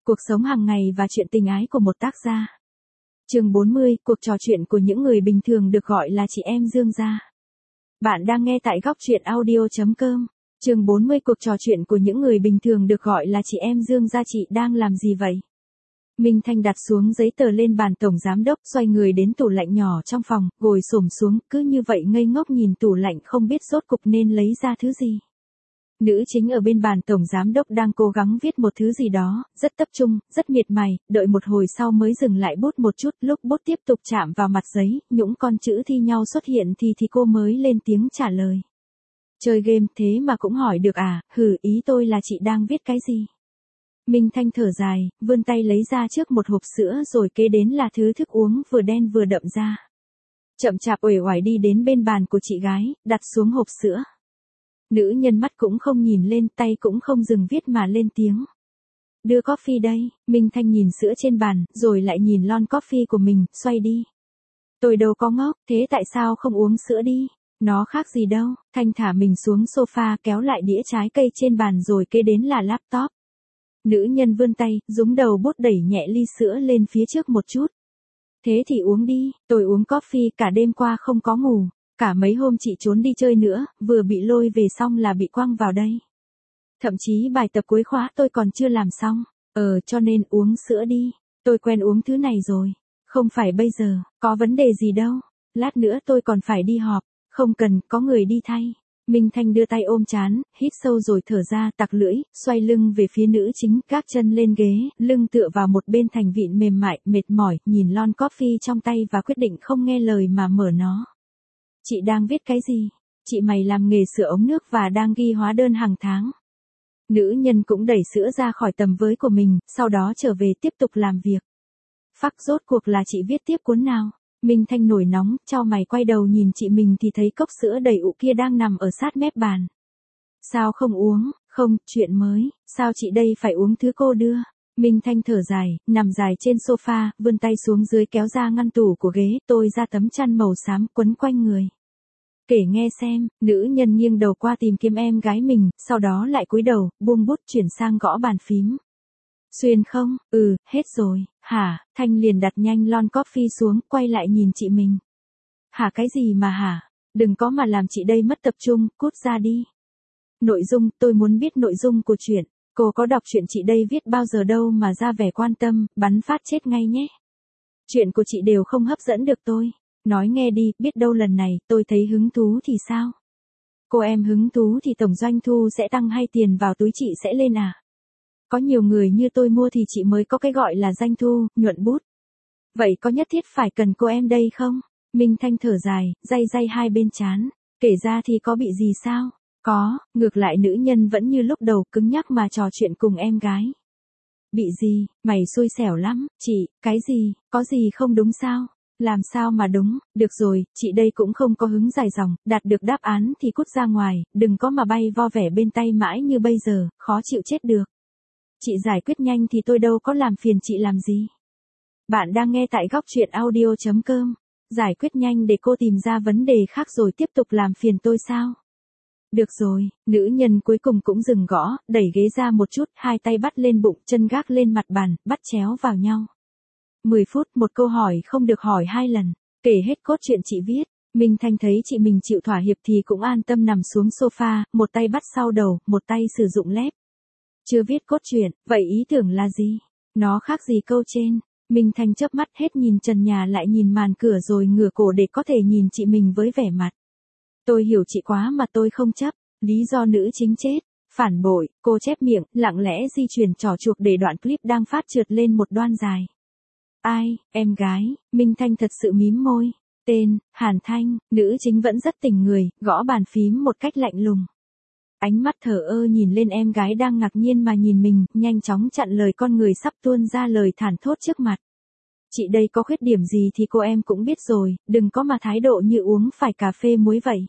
Cuộc sống hàng ngày và chuyện tình ái của một tác gia. Chương 40, cuộc trò chuyện của những người bình thường được gọi là chị em Dương gia. Bạn đang nghe tại góc truyện audio.com. Chương 40, cuộc trò chuyện của những người bình thường được gọi là chị em Dương gia. Chị đang làm gì vậy? Minh Thanh đặt xuống giấy tờ lên bàn tổng giám đốc, xoay người đến tủ lạnh nhỏ trong phòng, ngồi xổm xuống, cứ như vậy ngây ngốc nhìn tủ lạnh không biết rốt cục nên lấy ra thứ gì. Nữ chính ở bên bàn tổng giám đốc đang cố gắng viết một thứ gì đó, rất tập trung, rất miệt mài, đợi một hồi sau mới dừng lại bút một chút, lúc bút tiếp tục chạm vào mặt giấy, những con chữ thi nhau xuất hiện thì cô mới lên tiếng trả lời. Chơi game thế mà cũng hỏi được à, ý tôi là chị đang viết cái gì? Minh Thanh thở dài, vươn tay lấy ra trước một hộp sữa rồi kế đến là thứ thức uống vừa đen vừa đậm ra. Chậm chạp uể oải đi đến bên bàn của chị gái, đặt xuống hộp sữa. Nữ nhân mắt cũng không nhìn lên, tay cũng không dừng viết mà lên tiếng. Đưa coffee đây. Minh Thanh nhìn sữa trên bàn, rồi lại nhìn lon coffee của mình, xoay đi. Tôi đâu có ngốc, thế tại sao không uống sữa đi? Nó khác gì đâu. Thanh thả mình xuống sofa, kéo lại đĩa trái cây trên bàn rồi kế đến là laptop. Nữ nhân vươn tay, dúm đầu bút đẩy nhẹ ly sữa lên phía trước một chút. Thế thì uống đi, tôi uống coffee cả đêm qua không có ngủ. Cả mấy hôm chị trốn đi chơi nữa, vừa bị lôi về xong là bị quăng vào đây. Thậm chí bài tập cuối khóa tôi còn chưa làm xong. Cho nên uống sữa đi. Tôi quen uống thứ này rồi. Không phải bây giờ, có vấn đề gì đâu. Lát nữa tôi còn phải đi họp. Không cần, có người đi thay. Minh Thanh đưa tay ôm trán, hít sâu rồi thở ra, tặc lưỡi, xoay lưng về phía nữ chính, gác chân lên ghế, lưng tựa vào một bên thành vịn mềm mại, mệt mỏi, nhìn lon coffee trong tay và quyết định không nghe lời mà mở nó. Chị đang viết cái gì? Chị mày làm nghề sửa ống nước và đang ghi hóa đơn hàng tháng. Nữ nhân cũng đẩy sữa ra khỏi tầm với của mình, sau đó trở về tiếp tục làm việc. Phắc, rốt cuộc là chị viết tiếp cuốn nào? Minh Thanh nổi nóng, chau mày quay đầu nhìn chị mình thì thấy cốc sữa đầy ụ kia đang nằm ở sát mép bàn. Sao không uống? Không, chuyện mới, sao chị đây phải uống thứ cô đưa? Minh Thanh thở dài, nằm dài trên sofa, vươn tay xuống dưới kéo ra ngăn tủ của ghế, tôi ra tấm chăn màu xám quấn quanh người. Kể nghe xem. Nữ nhân nghiêng đầu qua tìm kiếm em gái mình, sau đó lại cúi đầu, buông bút chuyển sang gõ bàn phím. Xuyên không? Hết rồi. Hả? Thanh liền đặt nhanh lon coffee xuống, quay lại nhìn chị mình. Hả, cái gì mà hả? Đừng có mà làm chị đây mất tập trung, cút ra đi. Nội dung, tôi muốn biết nội dung của chuyện. Cô có đọc chuyện chị đây viết bao giờ đâu mà ra vẻ quan tâm, bắn phát chết ngay nhé. Chuyện của chị đều không hấp dẫn được tôi. Nói nghe đi, biết đâu lần này tôi thấy hứng thú thì sao? Cô em hứng thú thì tổng doanh thu sẽ tăng hay tiền vào túi chị sẽ lên à? Có nhiều người như tôi mua thì chị mới có cái gọi là doanh thu, nhuận bút. Vậy có nhất thiết phải cần cô em đây không? Minh Thanh thở dài, day hai bên trán. Kể ra thì có bị gì sao? Có, ngược lại nữ nhân vẫn như lúc đầu cứng nhắc mà trò chuyện cùng em gái. Bị gì, mày xui xẻo lắm, chị, cái gì, có gì không đúng sao? Làm sao mà đúng, được rồi, chị đây cũng không có hứng dài dòng, đạt được đáp án thì cút ra ngoài, đừng có mà bay vo vẻ bên tay mãi như bây giờ, khó chịu chết được. Chị giải quyết nhanh thì tôi đâu có làm phiền chị làm gì. Bạn đang nghe tại góc truyện audio.com. Giải quyết nhanh để cô tìm ra vấn đề khác rồi tiếp tục làm phiền tôi sao? Được rồi, nữ nhân cuối cùng cũng dừng gõ, đẩy ghế ra một chút, hai tay bắt lên bụng, chân gác lên mặt bàn, bắt chéo vào nhau. 10 phút, một câu hỏi không được hỏi 2 lần, kể hết cốt truyện chị viết. Minh Thanh thấy chị mình chịu thỏa hiệp thì cũng an tâm nằm xuống sofa, một tay bắt sau đầu, một tay sử dụng lép. Chưa viết cốt truyện, vậy ý tưởng là gì? Nó khác gì câu trên? Minh Thanh chớp mắt hết nhìn trần nhà lại nhìn màn cửa rồi ngửa cổ để có thể nhìn chị mình với vẻ mặt. Tôi hiểu chị quá mà tôi không chấp. Lý do nữ chính chết. Phản bội, cô chép miệng, lặng lẽ di chuyển trò chuộc để đoạn clip đang phát trượt lên một đoan dài. Ai, em gái? Minh Thanh thật sự mím môi. Tên, Hàn Thanh, nữ chính vẫn rất tỉnh người, gõ bàn phím một cách lạnh lùng. Ánh mắt thờ ơ nhìn lên em gái đang ngạc nhiên mà nhìn mình, nhanh chóng chặn lời con người sắp tuôn ra lời thản thốt trước mặt. Chị đây có khuyết điểm gì thì cô em cũng biết rồi, đừng có mà thái độ như uống phải cà phê muối vậy.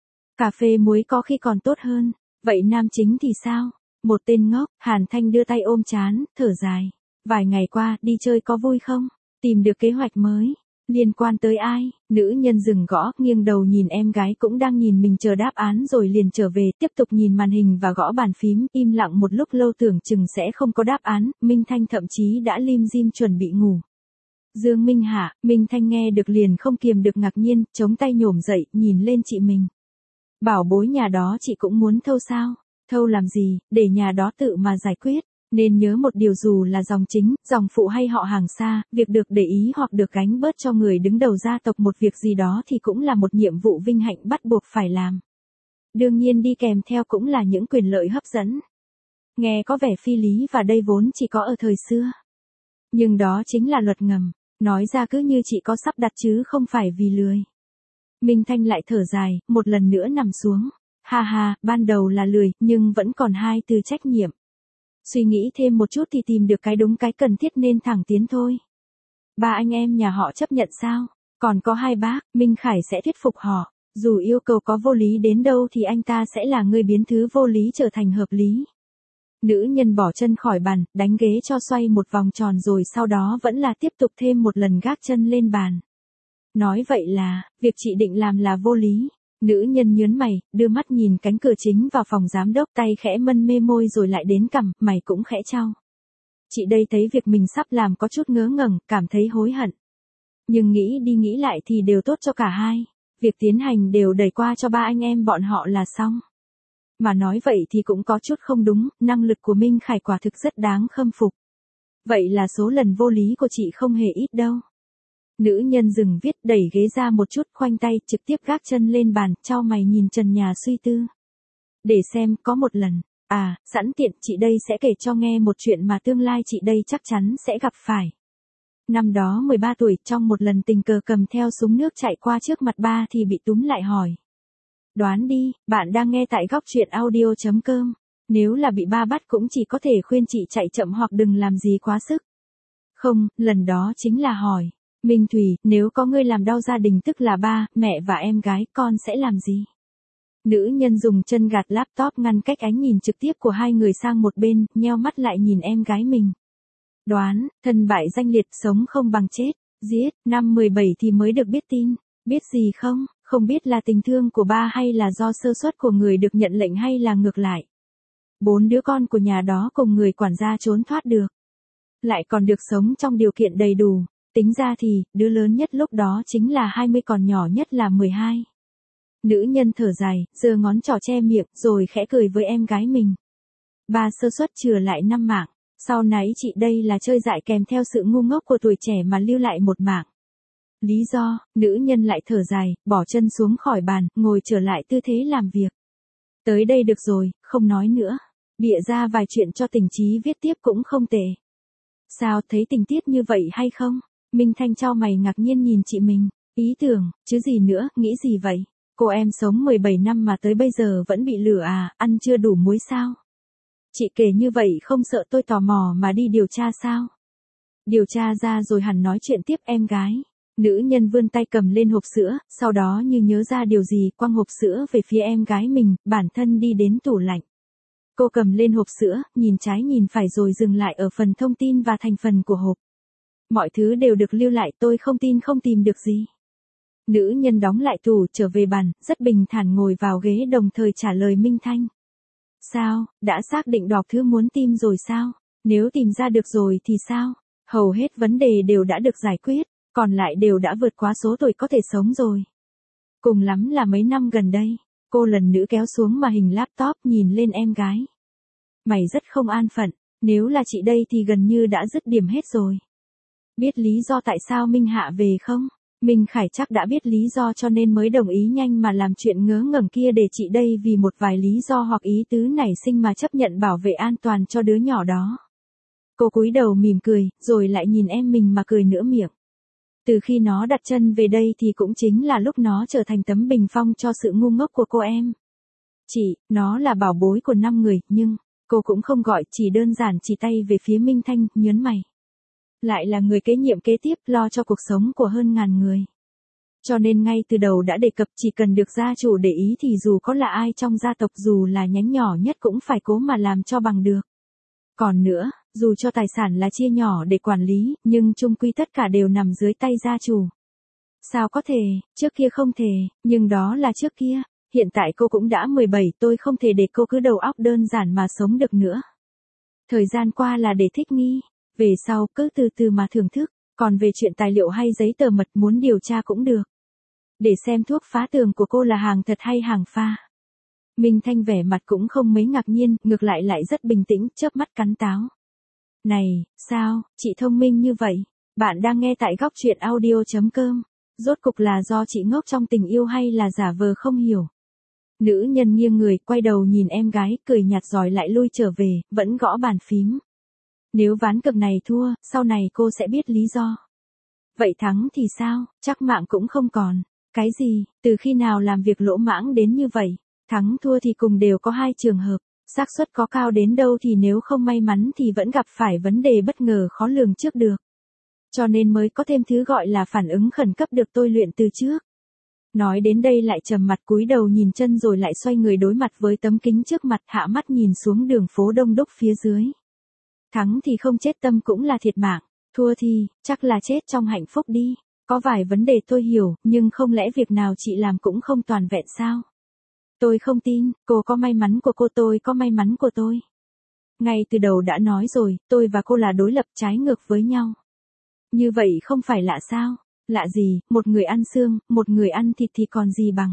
Cà phê muối có khi còn tốt hơn, vậy nam chính thì sao? Một tên ngốc. Hàn Thanh đưa tay ôm trán, thở dài. Vài ngày qua, đi chơi có vui không? Tìm được kế hoạch mới. Liên quan tới ai? Nữ nhân dừng gõ, nghiêng đầu nhìn em gái cũng đang nhìn mình chờ đáp án rồi liền trở về, tiếp tục nhìn màn hình và gõ bàn phím, im lặng một lúc lâu tưởng chừng sẽ không có đáp án, Minh Thanh thậm chí đã lim dim chuẩn bị ngủ. Dương Minh Hạ, Minh Thanh nghe được liền không kiềm được ngạc nhiên, chống tay nhổm dậy, nhìn lên chị mình. Bảo bối nhà đó chị cũng muốn thâu sao? Thâu làm gì, để nhà đó tự mà giải quyết. Nên nhớ một điều, dù là dòng chính, dòng phụ hay họ hàng xa, việc được để ý hoặc được gánh bớt cho người đứng đầu gia tộc một việc gì đó thì cũng là một nhiệm vụ vinh hạnh bắt buộc phải làm. Đương nhiên đi kèm theo cũng là những quyền lợi hấp dẫn. Nghe có vẻ phi lý và đây vốn chỉ có ở thời xưa. Nhưng đó chính là luật ngầm, nói ra cứ như chị có sắp đặt chứ không phải vì lười. Minh Thanh lại thở dài, một lần nữa nằm xuống. Ha ha, ban đầu là lười, nhưng vẫn còn hai từ trách nhiệm. Suy nghĩ thêm một chút thì tìm được cái đúng cái cần thiết nên thẳng tiến thôi. Ba anh em nhà họ chấp nhận sao? Còn có hai bác, Minh Khải sẽ thuyết phục họ. Dù yêu cầu có vô lý đến đâu thì anh ta sẽ là người biến thứ vô lý trở thành hợp lý. Nữ nhân bỏ chân khỏi bàn, đánh ghế cho xoay một vòng tròn rồi sau đó vẫn là tiếp tục thêm một lần gác chân lên bàn. Nói vậy là, việc chị định làm là vô lý. Nữ nhân nhớn mày, đưa mắt nhìn cánh cửa chính vào phòng giám đốc, tay khẽ mân mê môi rồi lại đến cằm, mày cũng khẽ chau. Chị đây thấy việc mình sắp làm có chút ngớ ngẩn, cảm thấy hối hận. Nhưng nghĩ đi nghĩ lại thì đều tốt cho cả hai. Việc tiến hành đều đẩy qua cho ba anh em bọn họ là xong. Mà nói vậy thì cũng có chút không đúng, năng lực của Minh Khải quả thực rất đáng khâm phục. Vậy là số lần vô lý của chị không hề ít đâu. Nữ nhân dừng viết, đẩy ghế ra một chút, khoanh tay, trực tiếp gác chân lên bàn, chau mày nhìn trần nhà suy tư. Để xem, có một lần, sẵn tiện, chị đây sẽ kể cho nghe một chuyện mà tương lai chị đây chắc chắn sẽ gặp phải. Năm đó 13 tuổi, trong một lần tình cờ cầm theo súng nước chạy qua trước mặt ba thì bị túm lại hỏi. Đoán đi, bạn đang nghe tại góc truyện audio.com. Nếu là bị ba bắt cũng chỉ có thể khuyên chị chạy chậm hoặc đừng làm gì quá sức. Không, lần đó chính là hỏi. Minh Thủy, nếu có ngươi làm đau gia đình tức là ba, mẹ và em gái, con sẽ làm gì? Nữ nhân dùng chân gạt laptop ngăn cách ánh nhìn trực tiếp của hai người sang một bên, nheo mắt lại nhìn em gái mình. Đoán, thân bại danh liệt, sống không bằng chết. Giết, năm 17 thì mới được biết tin. Biết gì không? Không biết là tình thương của ba hay là do sơ suất của người được nhận lệnh hay là ngược lại. 4 đứa con của nhà đó cùng người quản gia trốn thoát được. Lại còn được sống trong điều kiện đầy đủ. Tính ra thì, đứa lớn nhất lúc đó chính là 20 còn nhỏ nhất là 12. Nữ nhân thở dài, giơ ngón trỏ che miệng, rồi khẽ cười với em gái mình. Ba sơ suất chừa lại 5 mạng. Sau nãy chị đây là chơi dại kèm theo sự ngu ngốc của tuổi trẻ mà lưu lại một mạng. Lý do, nữ nhân lại thở dài, bỏ chân xuống khỏi bàn, ngồi trở lại tư thế làm việc. Tới đây được rồi, không nói nữa. Bịa ra vài chuyện cho tình trí viết tiếp cũng không tệ. Sao, thấy tình tiết như vậy hay không? Minh Thanh chau mày ngạc nhiên nhìn chị mình. Ý tưởng, chứ gì nữa, nghĩ gì vậy? Cô em sống 17 năm mà tới bây giờ vẫn bị lừa à, ăn chưa đủ muối sao? Chị kể như vậy không sợ tôi tò mò mà đi điều tra sao? Điều tra ra rồi hẳn nói chuyện tiếp em gái. Nữ nhân vươn tay cầm lên hộp sữa, sau đó như nhớ ra điều gì, quăng hộp sữa về phía em gái mình, bản thân đi đến tủ lạnh. Cô cầm lên hộp sữa, nhìn trái nhìn phải rồi dừng lại ở phần thông tin và thành phần của hộp. Mọi thứ đều được lưu lại, tôi không tin không tìm được gì. Nữ nhân đóng lại tủ, trở về bàn, rất bình thản ngồi vào ghế đồng thời trả lời Minh Thanh. Sao, đã xác định đọc thứ muốn tìm rồi sao? Nếu tìm ra được rồi thì sao? Hầu hết vấn đề đều đã được giải quyết, còn lại đều đã vượt quá số tuổi có thể sống rồi. Cùng lắm là mấy năm gần đây, cô lần nữa kéo xuống màn hình laptop nhìn lên em gái. Mày rất không an phận, nếu là chị đây thì gần như đã dứt điểm hết rồi. Biết lý do tại sao Minh Hạ về không? Minh Khải chắc đã biết lý do cho nên mới đồng ý nhanh mà làm chuyện ngớ ngẩn kia để chị đây vì một vài lý do hoặc ý tứ nảy sinh mà chấp nhận bảo vệ an toàn cho đứa nhỏ đó. Cô cúi đầu mỉm cười, rồi lại nhìn em mình mà cười nửa miệng. Từ khi nó đặt chân về đây thì cũng chính là lúc nó trở thành tấm bình phong cho sự ngu ngốc của cô em. Chị, nó là bảo bối của 5 người, nhưng, cô cũng không gọi, chỉ đơn giản chỉ tay về phía Minh Thanh, nhớn mày. Lại là người kế nhiệm kế tiếp lo cho cuộc sống của hơn ngàn người. Cho nên ngay từ đầu đã đề cập chỉ cần được gia chủ để ý thì dù có là ai trong gia tộc dù là nhánh nhỏ nhất cũng phải cố mà làm cho bằng được. Còn nữa, dù cho tài sản là chia nhỏ để quản lý, nhưng chung quy tất cả đều nằm dưới tay gia chủ. Sao có thể, trước kia không thể, nhưng đó là trước kia. Hiện tại cô cũng đã 17, tôi không thể để cô cứ đầu óc đơn giản mà sống được nữa. Thời gian qua là để thích nghi, về sau cứ từ từ mà thưởng thức, còn về chuyện tài liệu hay giấy tờ mật muốn điều tra cũng được. Để xem thuốc phá tường của cô là hàng thật hay hàng pha. Minh Thanh vẻ mặt cũng không mấy ngạc nhiên, ngược lại lại rất bình tĩnh, chớp mắt cắn táo. Này, sao, chị thông minh như vậy? Bạn đang nghe tại góc truyện audio.com. Rốt cục là do chị ngốc trong tình yêu hay là giả vờ không hiểu? Nữ nhân nghiêng người, quay đầu nhìn em gái, cười nhạt rồi lại lui trở về, vẫn gõ bàn phím. Nếu ván cược này thua, sau này cô sẽ biết lý do. Vậy thắng thì sao, chắc mạng cũng không còn. Cái gì, từ khi nào làm việc lỗ mãng đến như vậy? Thắng thua thì cùng đều có hai trường hợp. Xác suất có cao đến đâu thì nếu không may mắn thì vẫn gặp phải vấn đề bất ngờ khó lường trước được. Cho nên mới có thêm thứ gọi là phản ứng khẩn cấp được tôi luyện từ trước. Nói đến đây lại trầm mặt cúi đầu nhìn chân rồi lại xoay người đối mặt với tấm kính trước mặt, hạ mắt nhìn xuống đường phố đông đúc phía dưới. Thắng thì không chết tâm cũng là thiệt mạng, thua thì chắc là chết trong hạnh phúc đi. Có vài vấn đề tôi hiểu, nhưng không lẽ việc nào chị làm cũng không toàn vẹn sao? Tôi không tin, cô có may mắn của cô, tôi có may mắn của tôi. Ngay từ đầu đã nói rồi, tôi và cô là đối lập trái ngược với nhau. Như vậy không phải lạ sao? Lạ gì, một người ăn xương, một người ăn thịt thì còn gì bằng.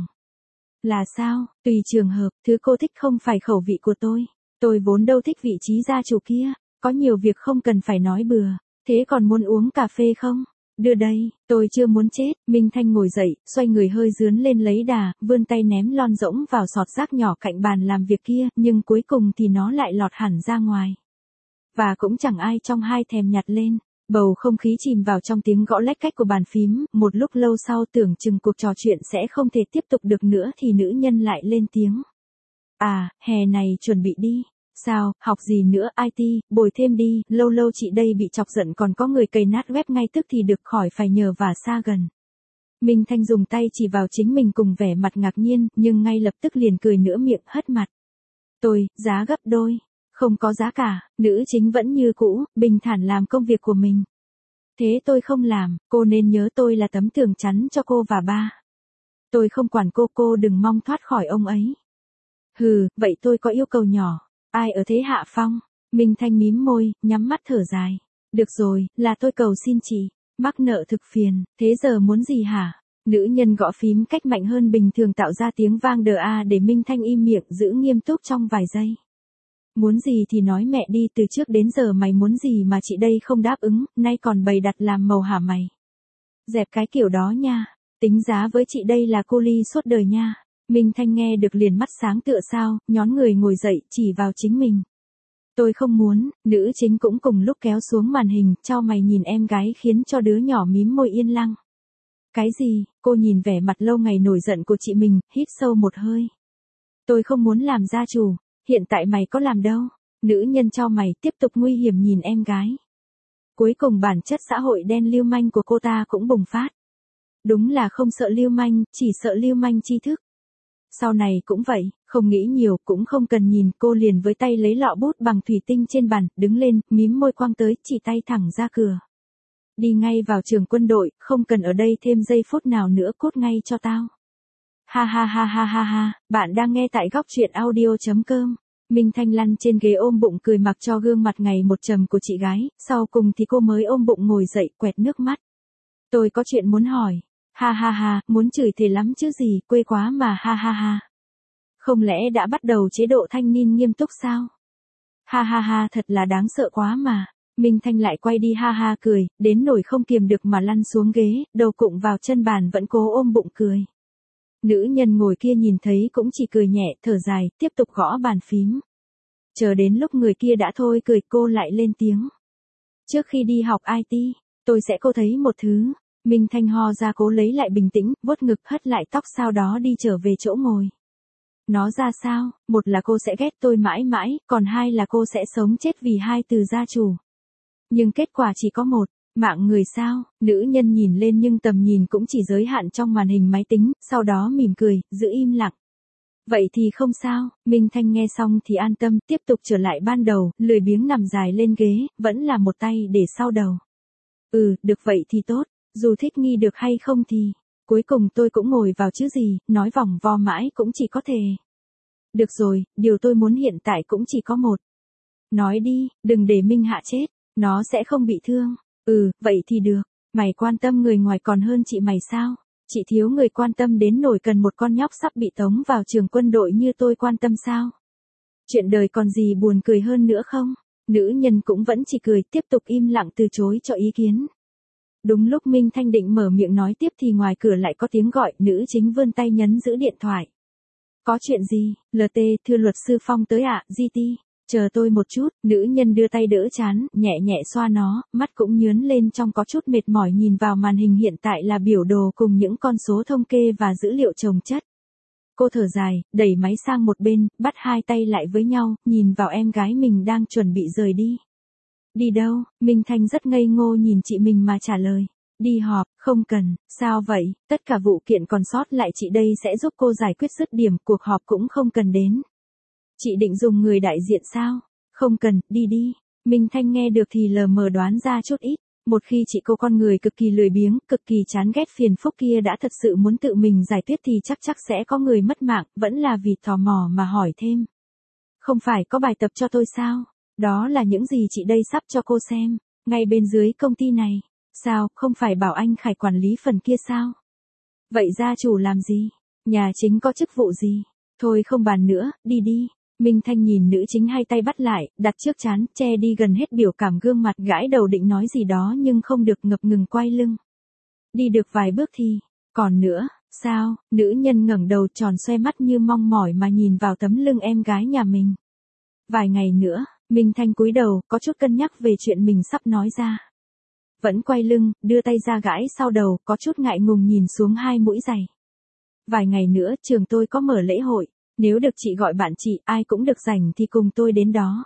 Là sao, tùy trường hợp, thứ cô thích không phải khẩu vị của tôi. Tôi vốn đâu thích vị trí gia chủ kia, có nhiều việc không cần phải nói bừa. Thế còn muốn uống cà phê không? Đưa đây, tôi chưa muốn chết. Minh Thanh ngồi dậy, xoay người hơi dướn lên lấy đà, vươn tay ném lon rỗng vào sọt rác nhỏ cạnh bàn làm việc kia, nhưng cuối cùng thì nó lại lọt hẳn ra ngoài. Và cũng chẳng ai trong hai thèm nhặt lên. Bầu không khí chìm vào trong tiếng gõ lách cách của bàn phím, một lúc lâu sau tưởng chừng cuộc trò chuyện sẽ không thể tiếp tục được nữa thì nữ nhân lại lên tiếng. À, hè này chuẩn bị đi. Sao, học gì nữa, IT, bồi thêm đi, lâu lâu chị đây bị chọc giận còn có người cày nát web ngay tức thì được khỏi phải nhờ vả xa gần. Minh Thanh dùng tay chỉ vào chính mình cùng vẻ mặt ngạc nhiên, nhưng ngay lập tức liền cười nửa miệng hất mặt. Tôi, giá gấp đôi. Không có giá cả, nữ chính vẫn như cũ, bình thản làm công việc của mình. Thế tôi không làm, cô nên nhớ tôi là tấm tường chắn cho cô và ba. Tôi không quản cô đừng mong thoát khỏi ông ấy. Hừ, vậy tôi có yêu cầu nhỏ. Ai ở thế hạ phong? Minh Thanh mím môi, nhắm mắt thở dài. Được rồi, là tôi cầu xin chị. Mắc nợ thực phiền, thế giờ muốn gì hả? Nữ nhân gõ phím cách mạnh hơn bình thường tạo ra tiếng vang đờ a để Minh Thanh im miệng giữ nghiêm túc trong vài giây. Muốn gì thì nói mẹ đi, từ trước đến giờ mày muốn gì mà chị đây không đáp ứng, nay còn bày đặt làm màu hả mày? Dẹp cái kiểu đó nha, tính giá với chị đây là cô ly suốt đời nha. Minh Thanh nghe được liền mắt sáng tựa sao, nhón người ngồi dậy chỉ vào chính mình. Tôi không muốn, nữ chính cũng cùng lúc kéo xuống màn hình, chau mày nhìn em gái khiến cho đứa nhỏ mím môi yên lặng. Cái gì, cô nhìn vẻ mặt lâu ngày nổi giận của chị mình, hít sâu một hơi. Tôi không muốn làm gia chủ. Hiện tại mày có làm đâu. Nữ nhân cho mày tiếp tục nguy hiểm nhìn em gái. Cuối cùng bản chất xã hội đen lưu manh của cô ta cũng bùng phát. Đúng là không sợ lưu manh, chỉ sợ lưu manh tri thức. Sau này cũng vậy, không nghĩ nhiều cũng không cần nhìn, cô liền với tay lấy lọ bút bằng thủy tinh trên bàn, đứng lên, mím môi quăng tới, chỉ tay thẳng ra cửa. Đi ngay vào trường quân đội, không cần ở đây thêm giây phút nào nữa, cút ngay cho tao. Ha ha ha ha ha ha, bạn đang nghe tại góc truyện audio.com. Minh Thanh lăn trên ghế ôm bụng cười mặc cho gương mặt ngày một trầm của chị gái, sau cùng thì cô mới ôm bụng ngồi dậy quẹt nước mắt. Tôi có chuyện muốn hỏi. Ha ha ha, muốn chửi thề lắm chứ gì, quê quá mà ha ha ha. Không lẽ đã bắt đầu chế độ thanh niên nghiêm túc sao? Ha ha ha, thật là đáng sợ quá mà. Minh Thanh lại quay đi ha ha cười, đến nỗi không kiềm được mà lăn xuống ghế, đầu cụng vào chân bàn vẫn cố ôm bụng cười. Nữ nhân ngồi kia nhìn thấy cũng chỉ cười nhẹ, thở dài, tiếp tục gõ bàn phím. Chờ đến lúc người kia đã thôi cười, cô lại lên tiếng. Trước khi đi học IT, tôi sẽ cô thấy một thứ. Minh Thanh ho ra cố lấy lại bình tĩnh, vuốt ngực hất lại tóc sau đó đi trở về chỗ ngồi. Nó ra sao, một là cô sẽ ghét tôi mãi mãi, còn hai là cô sẽ sống chết vì hai từ gia chủ. Nhưng kết quả chỉ có một. Mạng người sao, nữ nhân nhìn lên nhưng tầm nhìn cũng chỉ giới hạn trong màn hình máy tính, sau đó mỉm cười, giữ im lặng. Vậy thì không sao, Minh Thanh nghe xong thì an tâm, tiếp tục trở lại ban đầu, lười biếng nằm dài lên ghế, vẫn là một tay để sau đầu. Được vậy thì tốt, Dù thích nghi được hay không thì, cuối cùng tôi cũng ngồi vào chứ gì, nói vòng vo mãi cũng chỉ có thể. Được rồi, điều tôi muốn hiện tại cũng chỉ có một. Nói đi, đừng để Minh Hạ chết, nó sẽ không bị thương. Vậy thì được, mày quan tâm người ngoài còn hơn chị mày sao? Chị thiếu người quan tâm đến nổi cần một con nhóc sắp bị tống vào trường quân đội như tôi quan tâm sao? Chuyện đời còn gì buồn cười hơn nữa không? Nữ nhân cũng vẫn chỉ cười, tiếp tục im lặng từ chối cho ý kiến. Đúng lúc Minh Thanh định mở miệng nói tiếp thì ngoài cửa lại có tiếng gọi, nữ chính vươn tay nhấn giữ điện thoại. Có chuyện gì? LT, thưa luật sư Phong tới ạ, GT. Chờ tôi một chút, nữ nhân đưa tay đỡ chán, nhẹ nhẹ xoa nó, mắt cũng nhướn lên trong có chút mệt mỏi nhìn vào màn hình hiện tại là biểu đồ cùng những con số thống kê và dữ liệu chồng chất. Cô thở dài, đẩy máy sang một bên, bắt hai tay lại với nhau, nhìn vào em gái mình đang chuẩn bị rời đi. Đi đâu? Minh Thanh rất ngây ngô nhìn chị mình mà trả lời. Đi họp, không cần, sao vậy, tất cả vụ kiện còn sót lại chị đây sẽ giúp cô giải quyết dứt điểm, cuộc họp cũng không cần đến. Chị định dùng người đại diện sao? Không cần, đi đi. Minh Thanh nghe được thì lờ mờ đoán ra chút ít. Một khi chị cô con người cực kỳ lười biếng, cực kỳ chán ghét phiền phức kia đã thật sự muốn tự mình giải quyết thì chắc sẽ có người mất mạng, vẫn là vì tò mò mà hỏi thêm. Không phải có bài tập cho tôi sao? Đó là những gì chị đây sắp cho cô xem, ngay bên dưới công ty này. Sao, không phải bảo anh Khải quản lý phần kia sao? Vậy gia chủ làm gì? Nhà chính có chức vụ gì? Thôi không bàn nữa, đi đi. Minh Thanh nhìn nữ chính hai tay bắt lại, đặt trước trán, che đi gần hết biểu cảm gương mặt, gãi đầu định nói gì đó nhưng không được, ngập ngừng quay lưng. Đi được vài bước thì, còn nữa, sao? Nữ nhân ngẩng đầu tròn xoe mắt như mong mỏi mà nhìn vào tấm lưng em gái nhà mình. Vài ngày nữa, Minh Thanh cúi đầu, có chút cân nhắc về chuyện mình sắp nói ra. Vẫn quay lưng, đưa tay ra gãi sau đầu, có chút ngại ngùng nhìn xuống hai mũi giày. Vài ngày nữa trường tôi có mở lễ hội, nếu được chị gọi bạn chị, ai cũng được rảnh thì cùng tôi đến đó.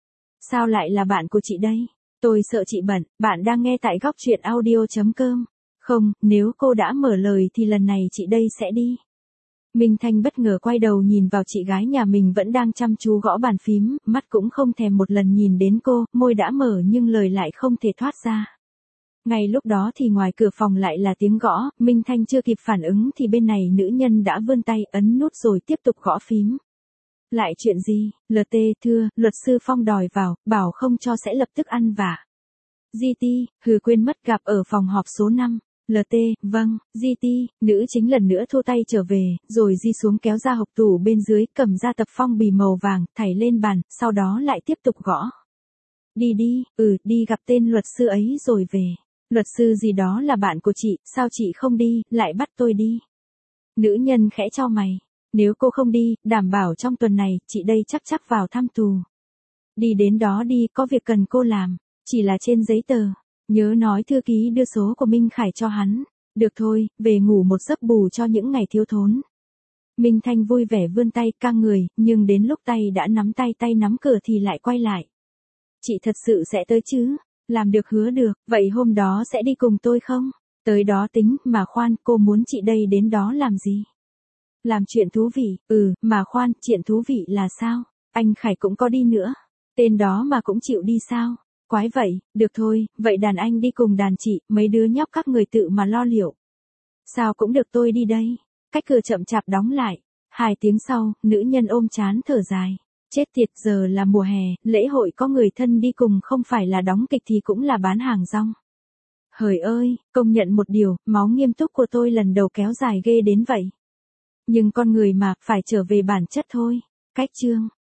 Sao lại là bạn của chị đây? Tôi sợ chị bận, bạn đang nghe tại góc truyện audio.com. Không, nếu cô đã mở lời thì lần này chị đây sẽ đi. Minh Thanh bất ngờ quay đầu nhìn vào chị gái nhà mình vẫn đang chăm chú gõ bàn phím, mắt cũng không thèm một lần nhìn đến cô, môi đã mở nhưng lời lại không thể thoát ra. Ngay lúc đó thì ngoài cửa phòng lại là tiếng gõ, Minh Thanh chưa kịp phản ứng thì bên này nữ nhân đã vươn tay ấn nút rồi tiếp tục gõ phím. Lại chuyện gì? LT, thưa, luật sư Phong đòi vào, bảo không cho sẽ lập tức ăn vạ. GT, quên mất gặp ở phòng họp số 5. LT, vâng, GT, nữ chính lần nữa thu tay trở về, rồi di xuống kéo ra hộc tủ bên dưới, cầm ra tập phong bì màu vàng, thảy lên bàn, sau đó lại tiếp tục gõ. Đi đi, đi gặp tên luật sư ấy rồi về. Luật sư gì đó là bạn của chị, sao chị không đi, lại bắt tôi đi. Nữ nhân khẽ chau mày. Nếu cô không đi, đảm bảo trong tuần này, chị đây chắc vào thăm tù. Đi đến đó đi, có việc cần cô làm. Chỉ là trên giấy tờ. Nhớ nói thư ký đưa số của Minh Khải cho hắn. Được thôi, về ngủ một giấc bù cho những ngày thiếu thốn. Minh Thanh vui vẻ vươn tay căng người, nhưng đến lúc tay đã nắm tay nắm cửa thì lại quay lại. Chị thật sự sẽ tới chứ? Làm được hứa được, vậy hôm đó sẽ đi cùng tôi không? Tới đó tính, mà khoan, cô muốn chị đây đến đó làm gì? Làm chuyện thú vị, mà khoan, chuyện thú vị là sao? Anh Khải cũng có đi nữa. Tên đó mà cũng chịu đi sao? Quái vậy, được thôi, vậy đàn anh đi cùng đàn chị, mấy đứa nhóc các người tự mà lo liệu. Sao cũng được tôi đi đây. Cách cửa chậm chạp đóng lại. 2 tiếng sau, nữ nhân ôm trán thở dài. Chết tiệt, giờ là mùa hè, lễ hội có người thân đi cùng không phải là đóng kịch thì cũng là bán hàng rong. Hời ơi, công nhận một điều, máu nghiêm túc của tôi lần đầu kéo dài ghê đến vậy. Nhưng con người mà, phải trở về bản chất thôi. Cách chương.